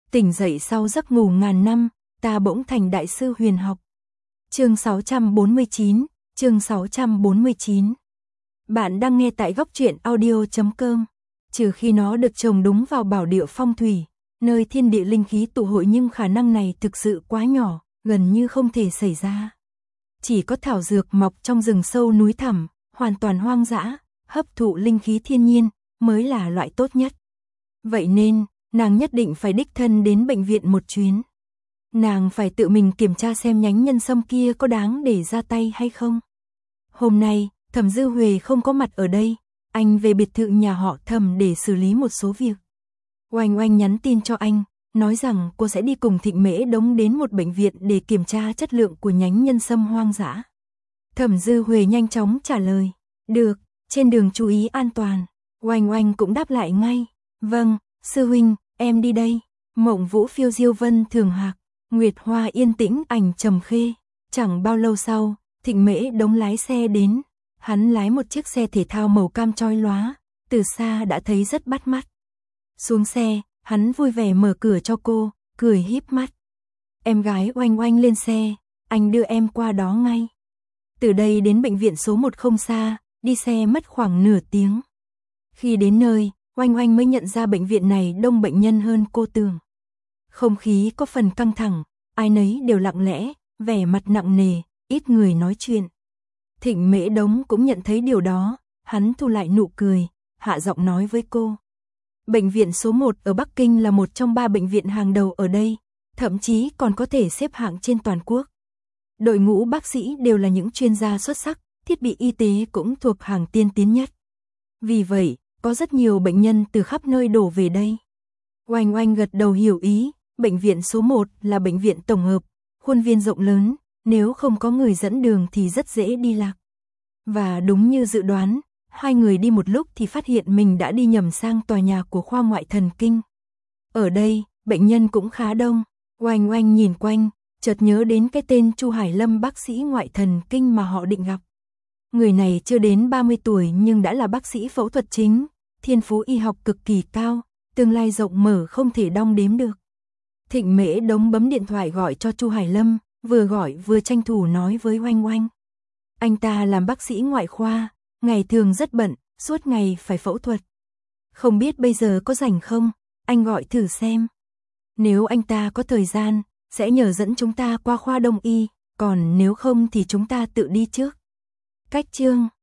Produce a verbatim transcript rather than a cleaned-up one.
Tỉnh dậy sau giấc ngủ ngàn năm, ta bỗng thành đại sư huyền học. Chương sáu trăm bốn mươi chín, chương sáu trăm bốn mươi chín. Bạn đang nghe tại góc truyện audio chấm com. Trừ khi nó được trồng đúng vào bảo địa phong thủy, nơi thiên địa linh khí tụ hội, nhưng khả năng này thực sự quá nhỏ, gần như không thể xảy ra. Chỉ có thảo dược mọc trong rừng sâu núi thẳm, hoàn toàn hoang dã, hấp thụ linh khí thiên nhiên, mới là loại tốt nhất. Vậy nên, nàng nhất định phải đích thân đến bệnh viện một chuyến. Nàng phải tự mình kiểm tra xem nhánh nhân sâm kia có đáng để ra tay hay không. Hôm nay, Thẩm Dư Huệ không có mặt ở đây, anh về biệt thự nhà họ Thẩm để xử lý một số việc. Oanh Oanh nhắn tin cho anh, nói rằng cô sẽ đi cùng Thịnh Mễ Đống đến một bệnh viện để kiểm tra chất lượng của nhánh nhân sâm hoang dã. Thẩm Dư Huệ nhanh chóng trả lời, được, trên đường chú ý an toàn. Oanh Oanh cũng đáp lại ngay, vâng, sư huynh, em đi đây. Mộng Vũ phiêu diêu vân thường hạc, Nguyệt Hoa yên tĩnh ảnh trầm khê. Chẳng bao lâu sau, Thịnh Mễ Đống lái xe đến. Hắn lái một chiếc xe thể thao màu cam chói lóa, từ xa đã thấy rất bắt mắt. Xuống xe, hắn vui vẻ mở cửa cho cô, cười híp mắt. Em gái Oanh Oanh lên xe, anh đưa em qua đó ngay. Từ đây đến bệnh viện số một không xa, đi xe mất khoảng nửa tiếng. Khi đến nơi, Oanh Oanh mới nhận ra bệnh viện này đông bệnh nhân hơn cô tưởng. Không khí có phần căng thẳng, ai nấy đều lặng lẽ, vẻ mặt nặng nề, ít người nói chuyện. Thịnh Mễ Đống cũng nhận thấy điều đó, hắn thu lại nụ cười, hạ giọng nói với cô. Bệnh viện số một ở Bắc Kinh là một trong ba bệnh viện hàng đầu ở đây, thậm chí còn có thể xếp hạng trên toàn quốc. Đội ngũ bác sĩ đều là những chuyên gia xuất sắc, thiết bị y tế cũng thuộc hàng tiên tiến nhất. Vì vậy, có rất nhiều bệnh nhân từ khắp nơi đổ về đây. Oanh Oanh gật đầu hiểu ý, bệnh viện số một là bệnh viện tổng hợp, khuôn viên rộng lớn, nếu không có người dẫn đường thì rất dễ đi lạc. Và đúng như dự đoán, hai người đi một lúc thì phát hiện mình đã đi nhầm sang tòa nhà của khoa ngoại thần kinh. Ở đây, bệnh nhân cũng khá đông. Oanh Oanh nhìn quanh, chợt nhớ đến cái tên Chu Hải Lâm, bác sĩ ngoại thần kinh mà họ định gặp. Người này chưa đến ba mươi tuổi nhưng đã là bác sĩ phẫu thuật chính, thiên phú y học cực kỳ cao, tương lai rộng mở không thể đong đếm được. Thịnh Mễ Đống bấm điện thoại gọi cho Chu Hải Lâm, vừa gọi vừa tranh thủ nói với Oanh Oanh. Anh ta làm bác sĩ ngoại khoa, ngày thường rất bận, suốt ngày phải phẫu thuật. Không biết bây giờ có rảnh không, anh gọi thử xem. Nếu anh ta có thời gian, sẽ nhờ dẫn chúng ta qua khoa đông y, còn nếu không thì chúng ta tự đi trước. Cách chương